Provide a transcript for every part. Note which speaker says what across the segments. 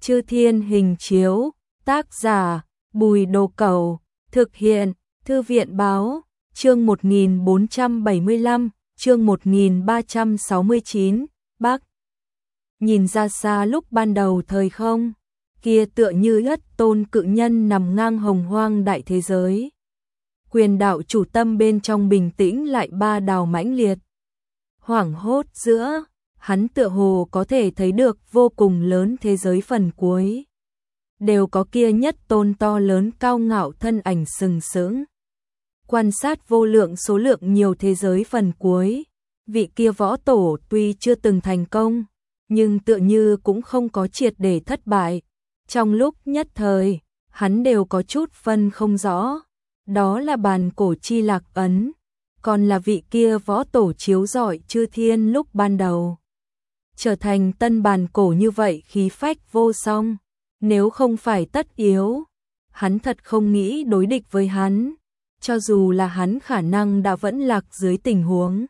Speaker 1: Chư Thiên Hình Chiếu, tác giả Bùi Đồ Cẩu, thực hiện Thư viện Báo, chương 1475, chương 1369, Bắc. Nhìn ra xa lúc ban đầu thời không, kia tựa như ất tôn cự nhân nằm ngang hồng hoang đại thế giới. Quyền đạo chủ tâm bên trong bình tĩnh lại ba đào mãnh liệt. Hoảng hốt giữa, hắn tựa hồ có thể thấy được vô cùng lớn thế giới phần cuối. Đều có kia nhất tôn to lớn cao ngạo thân ảnh sừng sững. Quan sát vô lượng số lượng nhiều thế giới phần cuối, vị kia võ tổ tuy chưa từng thành công, nhưng tựa như cũng không có triệt để thất bại. Trong lúc nhất thời, hắn đều có chút phân không rõ, đó là bàn cổ chi lạc ấn, còn là vị kia võ tổ chiếu rọi chư thiên lúc ban đầu. Trở thành tân bàn cổ như vậy khí phách vô song, nếu không phải tất yếu, hắn thật không nghĩ đối địch với hắn, cho dù là hắn khả năng đã vẫn lạc dưới tình huống.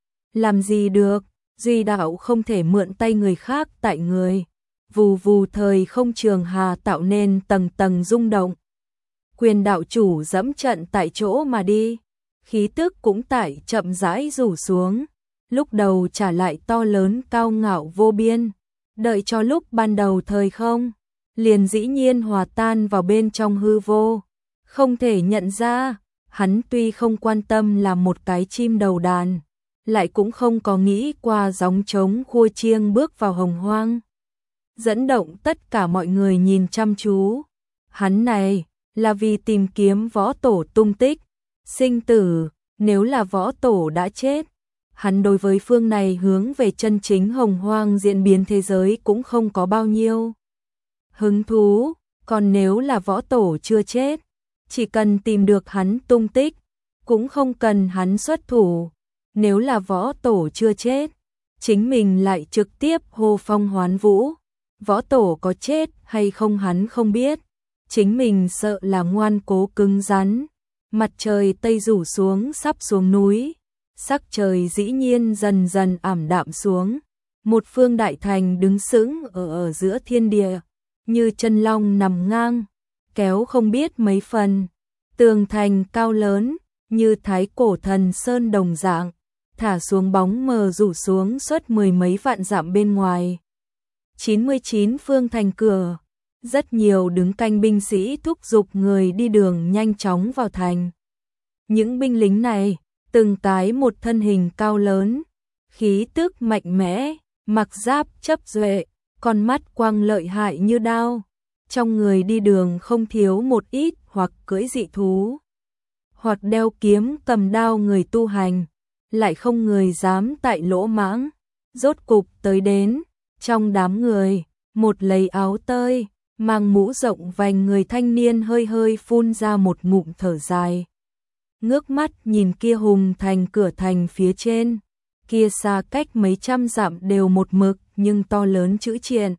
Speaker 1: Làm gì được, duy đạo không thể mượn tay người khác tại người. Vù vù thời không trường hà tạo nên tầng tầng rung động. Quyền đạo chủ dẫm trận tại chỗ mà đi, khí tức cũng tại chậm rãi rủ xuống, lúc đầu trả lại to lớn cao ngạo vô biên, đợi cho lúc ban đầu thời không, liền dĩ nhiên hòa tan vào bên trong hư vô, không thể nhận ra, hắn tuy không quan tâm là một cái chim đầu đàn, lại cũng không có nghĩ qua gióng trống khua chiêng bước vào hồng hoang. Dẫn động tất cả mọi người nhìn chăm chú. Hắn này là vì tìm kiếm võ tổ tung tích, sinh tử, nếu là võ tổ đã chết, hắn đối với phương này hướng về chân chính hồng hoang diễn biến thế giới cũng không có bao nhiêu hứng thú, còn nếu là võ tổ chưa chết, chỉ cần tìm được hắn tung tích, cũng không cần hắn xuất thủ. Nếu là võ tổ chưa chết, chính mình lại trực tiếp hô phong hoán vũ. Võ tổ có chết hay không hắn không biết, chính mình sợ là ngoan cố cứng rắn. Mặt trời tây rủ xuống sắp xuống núi, sắc trời dĩ nhiên dần dần ảm đạm xuống. Một phương đại thành đứng sững ở giữa thiên địa, như chân long nằm ngang, kéo không biết mấy phần. Tường thành cao lớn, như thái cổ thần sơn đồng dạng, thả xuống bóng mờ rủ xuống suốt mười mấy vạn dặm bên ngoài. 99 phương thành cửa, rất nhiều đứng canh binh sĩ thúc giục người đi đường nhanh chóng vào thành. Những binh lính này, từng cái một thân hình cao lớn, khí tức mạnh mẽ, mặc giáp chấp duệ, con mắt quang lợi hại như đao. Trong người đi đường không thiếu một ít hoặc cưỡi dị thú, hoặc đeo kiếm cầm đao người tu hành, lại không người dám tại lỗ mãng. Rốt cục tới đến, trong đám người, một lấy áo tơi, mang mũ rộng vành người thanh niên hơi hơi phun ra một ngụm thở dài. Ngước mắt nhìn kia hùng thành cửa thành phía trên, kia xa cách mấy trăm dặm đều một mực nhưng to lớn chữ triện.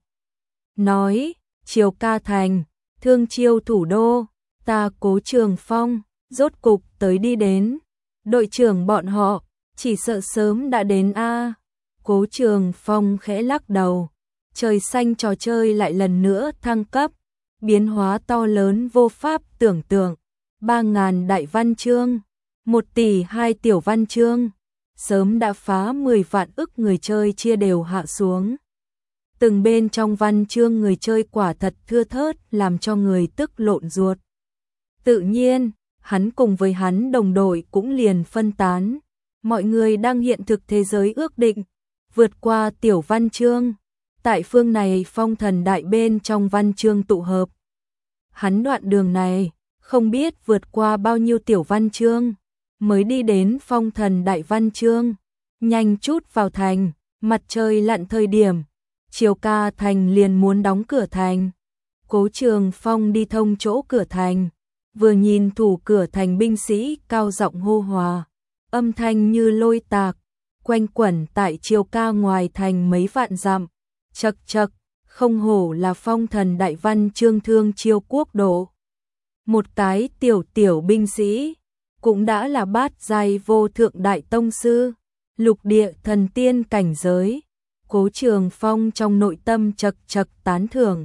Speaker 1: Nói, Triều Ca Thành, Thương Chiêu thủ đô, ta Cố Trường Phong, rốt cục tới đi đến. Đội trưởng bọn họ, chỉ sợ sớm đã đến a. Cố Trường Phong khẽ lắc đầu. Trời xanh trò chơi lại lần nữa thăng cấp, biến hóa to lớn vô pháp tưởng tượng. 3.000 đại văn chương, 1 tỷ 2 tiểu văn chương, sớm đã phá 10 vạn ức người chơi chia đều hạ xuống. Từng bên trong văn chương người chơi quả thật thưa thớt làm cho người tức lộn ruột. Tự nhiên, hắn cùng với hắn đồng đội cũng liền phân tán. Mọi người đang hiện thực thế giới ước định, vượt qua tiểu văn chương. Tại phương này phong thần đại bên trong văn chương tụ hợp. Hắn đoạn đường này, không biết vượt qua bao nhiêu tiểu văn chương, mới đi đến phong thần đại văn chương. Nhanh chút vào thành, mặt trời lặn thời điểm, Triều Ca Thành liền muốn đóng cửa thành. Cố Trường Phong đi thông chỗ cửa thành, vừa nhìn thủ cửa thành binh sĩ cao giọng hô hòa, âm thanh như lôi tạc, quanh quẩn tại Triều Ca ngoài thành mấy vạn dặm. Chậc chậc, không hổ là phong thần đại văn chương Thương Chiêu quốc độ. Một cái tiểu binh sĩ, cũng đã là bát giai vô thượng đại tông sư, lục địa thần tiên cảnh giới. Cố Trường Phong trong nội tâm chậc chậc tán thưởng,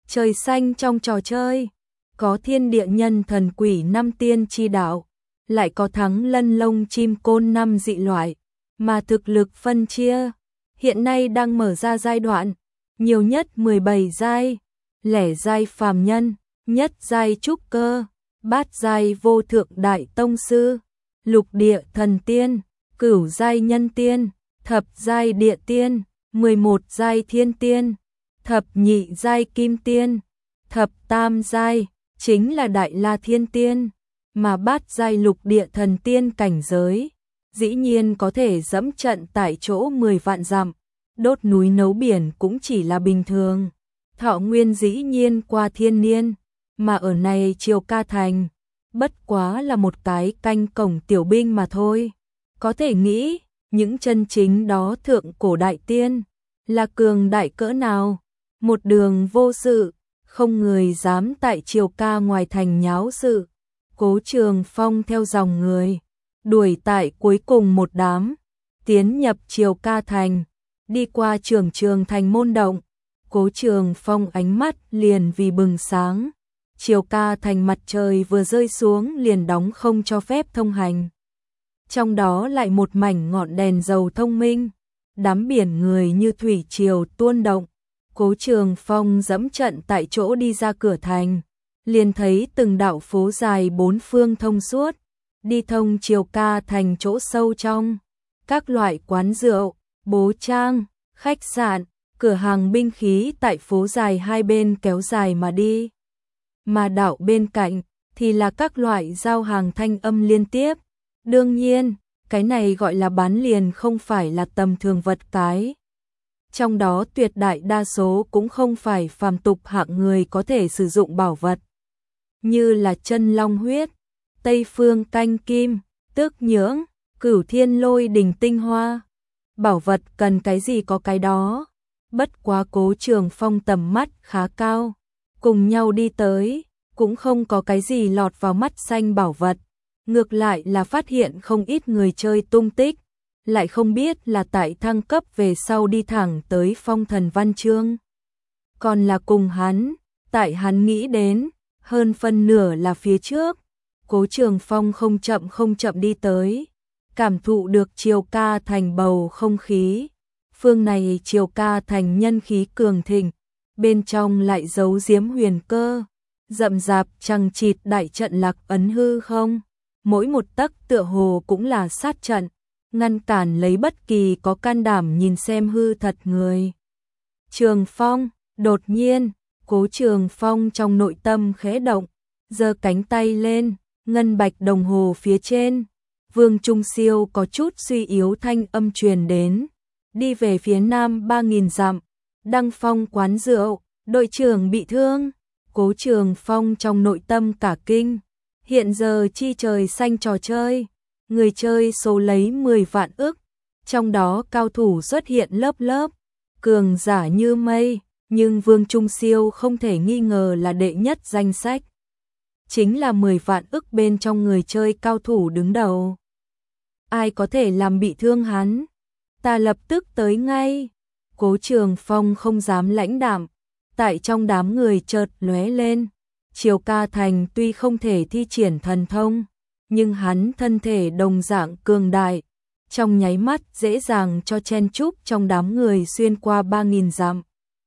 Speaker 1: Trời xanh trong trò chơi, có thiên địa nhân thần quỷ năm tiên chi đạo, lại có thắng lân lông chim côn năm dị loại, mà thực lực phân chia, hiện nay đang mở ra giai đoạn, nhiều nhất 17 giai, lẻ giai phàm nhân, nhất giai trúc cơ, bát giai vô thượng đại tông sư, lục địa thần tiên, cửu giai nhân tiên, thập giai địa tiên, 11 giai thiên tiên, thập nhị giai kim tiên, thập tam giai chính là đại la thiên tiên, mà bát giai lục địa thần tiên cảnh giới, dĩ nhiên có thể dẫm trận tại chỗ 10 vạn dặm, đốt núi nấu biển cũng chỉ là bình thường. Thọ nguyên dĩ nhiên qua thiên niên, mà ở này Triều Ca Thành, bất quá là một cái canh cổng tiểu binh mà thôi. Có thể nghĩ, những chân chính đó thượng cổ đại tiên, là cường đại cỡ nào, một đường vô sự, không người dám tại Triều Ca ngoài thành nháo sự. Cố Trường Phong theo dòng người, đuổi tại cuối cùng một đám, tiến nhập Triều Ca Thành, đi qua Trường Thành môn động. Cố Trường Phong ánh mắt liền vì bừng sáng, Triều Ca Thành mặt trời vừa rơi xuống liền đóng không cho phép thông hành. Trong đó lại một mảnh ngọn đèn dầu thông minh, đám biển người như thủy triều tuôn động. Cố Trường Phong dẫm trận tại chỗ đi ra cửa thành, liền thấy từng đạo phố dài bốn phương thông suốt, đi thông Triều Ca Thành chỗ sâu trong, các loại quán rượu, bố trang, khách sạn, cửa hàng binh khí tại phố dài hai bên kéo dài mà đi. Mà đạo bên cạnh thì là các loại giao hàng thanh âm liên tiếp. Đương nhiên, cái này gọi là bán liền không phải là tầm thường vật cái. Trong đó tuyệt đại đa số cũng không phải phàm tục hạng người có thể sử dụng bảo vật. Như là chân long huyết, Tây Phương canh kim, tước nhưỡng, Cửu Thiên Lôi đình tinh hoa. Bảo vật cần cái gì có cái đó. Bất quá Cố Trường Phong tầm mắt khá cao, cùng nhau đi tới, cũng không có cái gì lọt vào mắt xanh bảo vật. Ngược lại là phát hiện không ít người chơi tung tích, lại không biết là tại thăng cấp về sau đi thẳng tới Phong Thần Văn Chương. Còn là cùng hắn, tại hắn nghĩ đến, hơn phân nửa là phía trước. Cố Trường Phong không chậm đi tới, cảm thụ được Triều Ca Thành bầu không khí. Phương này Triều Ca Thành nhân khí cường thịnh, bên trong lại giấu giếm huyền cơ, rậm rạp chằng chịt đại trận lạc ấn hư không, mỗi một tấc tựa hồ cũng là sát trận, ngăn cản lấy bất kỳ có can đảm nhìn xem hư thật người. Trường Phong, đột nhiên, Cố Trường Phong trong nội tâm khẽ động, giơ cánh tay lên, ngân bạch đồng hồ phía trên, Vương Trung Siêu có chút suy yếu thanh âm truyền đến. Đi về phía nam 3.000 dặm, Đăng Phong quán rượu, đội trưởng bị thương. Cố Trường Phong trong nội tâm cả kinh, hiện giờ chi trời xanh trò chơi, người chơi số lấy 10 vạn ức, trong đó cao thủ xuất hiện lớp lớp, cường giả như mây, nhưng Vương Trung Siêu không thể nghi ngờ là đệ nhất danh sách. Chính là 10 vạn ức bên trong người chơi cao thủ đứng đầu. Ai có thể làm bị thương hắn? Ta lập tức tới ngay. Cố Trường Phong không dám lãnh đạm, tại trong đám người chợt lóe lên. Triều Ca Thành tuy không thể thi triển thần thông, nhưng hắn thân thể đồng dạng cường đại, trong nháy mắt dễ dàng cho chen chúc trong đám người xuyên qua 3.000 dặm.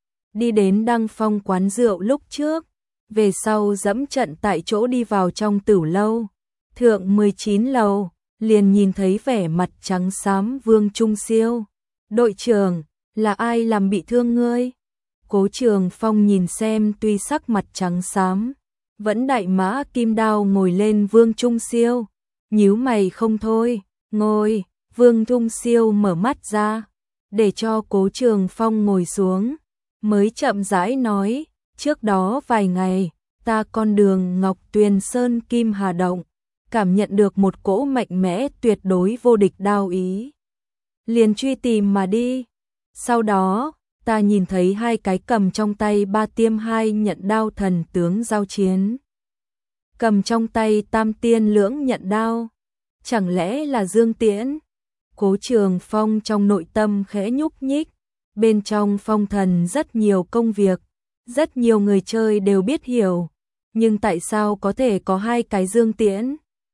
Speaker 1: Đi đến Đăng Phong quán rượu lúc trước, về sau dẫm trận tại chỗ đi vào trong tửu lâu, thượng 19 lầu, liền nhìn thấy vẻ mặt trắng xám Vương Trung Siêu. Đội trưởng, là ai làm bị thương ngươi? Cố Trường Phong nhìn xem tuy sắc mặt trắng xám, vẫn đại mã kim đao ngồi lên Vương Trung Siêu, nhíu mày không thôi. Ngồi. Vương Trung Siêu mở mắt ra, để cho Cố Trường Phong ngồi xuống, mới chậm rãi nói, trước đó vài ngày, ta con đường Ngọc Tuyền Sơn Kim Hà Động, cảm nhận được một cỗ mạnh mẽ tuyệt đối vô địch đao ý. Liền truy tìm mà đi. Sau đó, ta nhìn thấy hai cái cầm trong tay ba tiêm hai nhận đao thần tướng giao chiến. Cầm trong tay tam tiên lưỡng nhận đao. Chẳng lẽ là Dương Tiễn? Cố Trường Phong trong nội tâm khẽ nhúc nhích. Bên trong Phong Thần rất nhiều công việc. Rất nhiều người chơi đều biết hiểu, nhưng tại sao có thể có hai cái Dương Tiễn?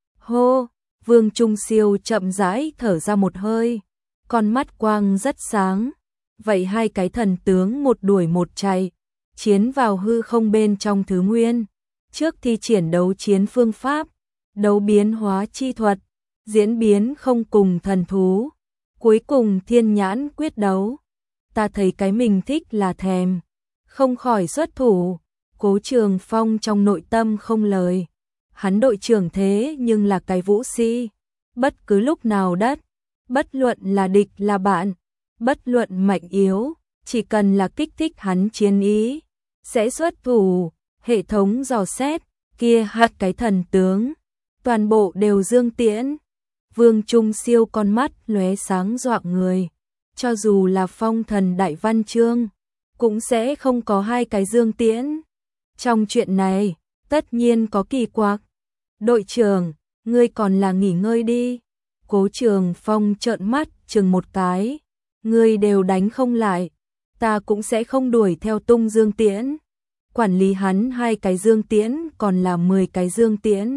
Speaker 1: Hô, Vương Trung Siêu chậm rãi thở ra một hơi, con mắt quang rất sáng. Vậy hai cái thần tướng một đuổi một chạy, chiến vào hư không bên trong thứ nguyên. Trước thi triển đấu chiến phương pháp, đấu biến hóa chi thuật, diễn biến không cùng thần thú. Cuối cùng thiên nhãn quyết đấu. Ta thấy cái mình thích là thèm, không khỏi xuất thủ. Cố Trường Phong trong nội tâm không lời. Hắn đội trưởng thế nhưng là cái vũ sĩ. Bất cứ lúc nào bất luận là địch là bạn, bất luận mạnh yếu, chỉ cần là kích thích hắn chiến ý, sẽ xuất thủ. Hệ thống dò xét, kia hạt cái thần tướng, toàn bộ đều Dương Tiễn. Vương Trung Siêu con mắt lóe sáng dọa người, cho dù là phong thần đại văn chương, cũng sẽ không có hai cái Dương Tiễn. Trong chuyện này, tất nhiên có kỳ quặc. Đội trưởng, ngươi còn là nghỉ ngơi đi. Cố Trường Phong trợn mắt chừng một cái, ngươi đều đánh không lại, ta cũng sẽ không đuổi theo tung Dương Tiễn. Quản lý hắn hai cái Dương Tiễn còn là 10 cái Dương Tiễn.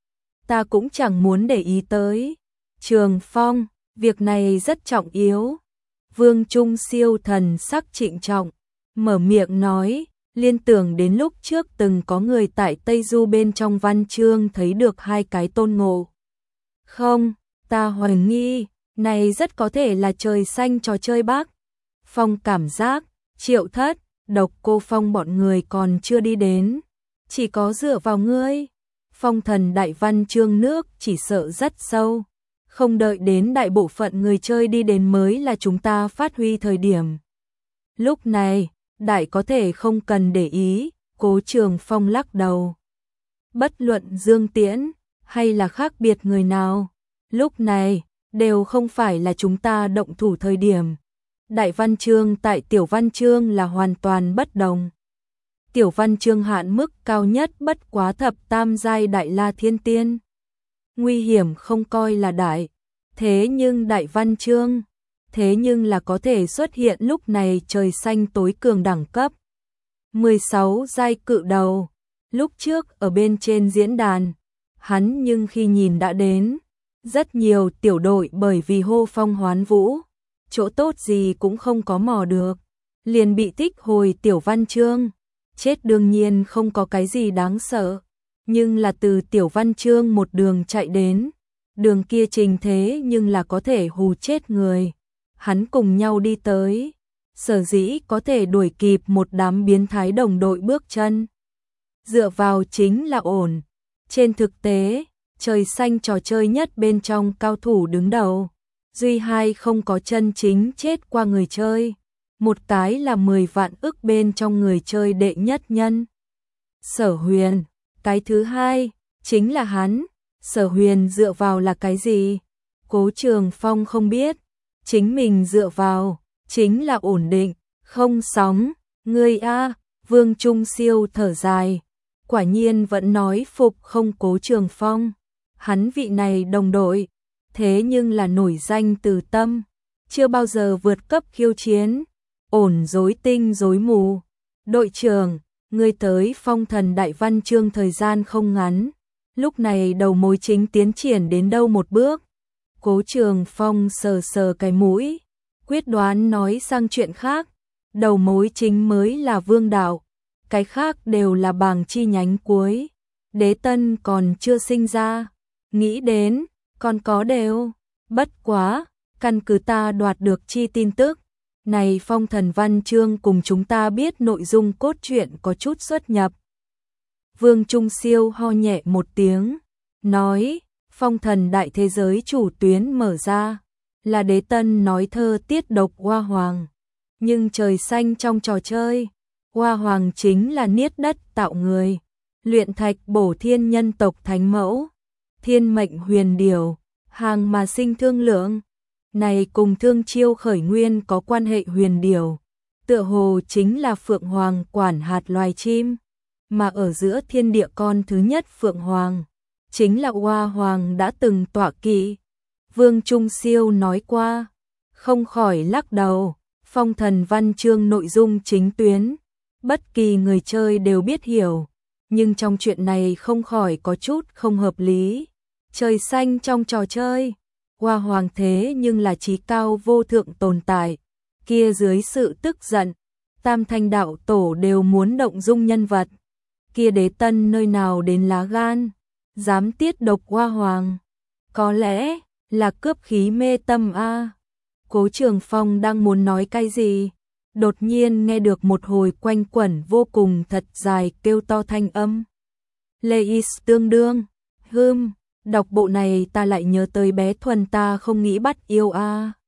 Speaker 1: Ta cũng chẳng muốn để ý tới. Trường Phong, việc này rất trọng yếu. Vương Trung Siêu thần sắc trịnh trọng, mở miệng nói, liên tưởng đến lúc trước từng có người tại Tây Du bên trong văn chương thấy được hai cái Tôn Ngộ. Không, ta hoài nghi, này rất có thể là trời xanh trò chơi Bắc. Phong cảm giác, Triệu Thất, Độc Cô Phong bọn người còn chưa đi đến, chỉ có dựa vào ngươi. Phong thần đại văn chương nước chỉ sợ rất sâu, không đợi đến đại bộ phận người chơi đi đến mới là chúng ta phát huy thời điểm. Lúc này, đại có thể không cần để ý. Cố Trường Phong lắc đầu. Bất luận Dương Tiễn hay là khác biệt người nào, lúc này đều không phải là chúng ta động thủ thời điểm. Đại văn chương tại tiểu văn chương là hoàn toàn bất đồng. Tiểu văn chương hạn mức cao nhất bất quá thập tam giai đại la thiên tiên. Nguy hiểm không coi là đại, thế nhưng đại văn chương, thế nhưng là có thể xuất hiện lúc này trời xanh tối cường đẳng cấp. 16 giai cự đầu, lúc trước ở bên trên diễn đàn, hắn nhưng khi nhìn đã đến, rất nhiều tiểu đội bởi vì hô phong hoán vũ, chỗ tốt gì cũng không có mò được, liền bị tích hồi tiểu văn chương. Chết đương nhiên không có cái gì đáng sợ, nhưng là từ tiểu văn chương một đường chạy đến, đường kia trình thế nhưng là có thể hù chết người. Hắn cùng nhau đi tới, sở dĩ có thể đuổi kịp một đám biến thái đồng đội bước chân. Dựa vào chính là ổn. Trên thực tế, trời xanh trò chơi nhất bên trong cao thủ đứng đầu, duy hai không có chân chính chết qua người chơi. Một cái là 10 vạn ức bên trong người chơi đệ nhất nhân. Sở Huyền, cái thứ hai, chính là hắn. Sở Huyền dựa vào là cái gì? Cố Trường Phong không biết, chính mình dựa vào, chính là ổn định, không sóng. Ngươi a, Vương Trung Siêu thở dài, quả nhiên vẫn nói phục không Cố Trường Phong. Hắn vị này đồng đội, thế nhưng là nổi danh từ tâm, chưa bao giờ vượt cấp khiêu chiến. Ổn rối tinh rối mù. Đội trưởng, ngươi tới phong thần đại văn chương thời gian không ngắn, lúc này đầu mối chính tiến triển đến đâu một bước? Cố Trường Phong sờ sờ cái mũi, quyết đoán nói sang chuyện khác. Đầu mối chính mới là vương đạo, cái khác đều là bảng chi nhánh cuối. Đế Tân còn chưa sinh ra, nghĩ đến, còn có đều. Bất quá, căn cứ ta đoạt được chi tin tức, này phong thần văn chương cùng chúng ta biết nội dung cốt truyện có chút xuất nhập. Vương Trung Siêu ho nhẹ một tiếng, nói, phong thần đại thế giới chủ tuyến mở ra, là Đế Tân nói thơ tiết độc Hoa Hoàng. Nhưng trời xanh trong trò chơi, Hoa Hoàng chính là niết đất tạo người, luyện thạch bổ thiên nhân tộc thánh mẫu, thiên mệnh huyền điều, hàng mà sinh thương lượng. Này cùng Thương Chiêu khởi nguyên có quan hệ huyền điều, tựa hồ chính là Phượng Hoàng quản hạt loài chim, mà ở giữa thiên địa con thứ nhất Phượng Hoàng, chính là Hoa Hoàng đã từng tọa kỵ. Vương Trung Siêu nói qua, không khỏi lắc đầu, phong thần văn chương nội dung chính tuyến, bất kỳ người chơi đều biết hiểu, nhưng trong chuyện này không khỏi có chút không hợp lý. Trời xanh trong trò chơi, Hoa Hoàng thế nhưng là chí cao vô thượng tồn tại, kia dưới sự tức giận, Tam Thanh đạo tổ đều muốn động dung nhân vật. Kia Đế Tân nơi nào đến lá gan, dám tiết độc Hoa Hoàng, có lẽ là cướp khí mê tâm a. Cố Trường Phong đang muốn nói cái gì, đột nhiên nghe được một hồi quanh quẩn vô cùng thật dài kêu to thanh âm. Leis tương đương, đọc bộ này ta lại nhớ tới bé Thuần ta không nghĩ bắt yêu a.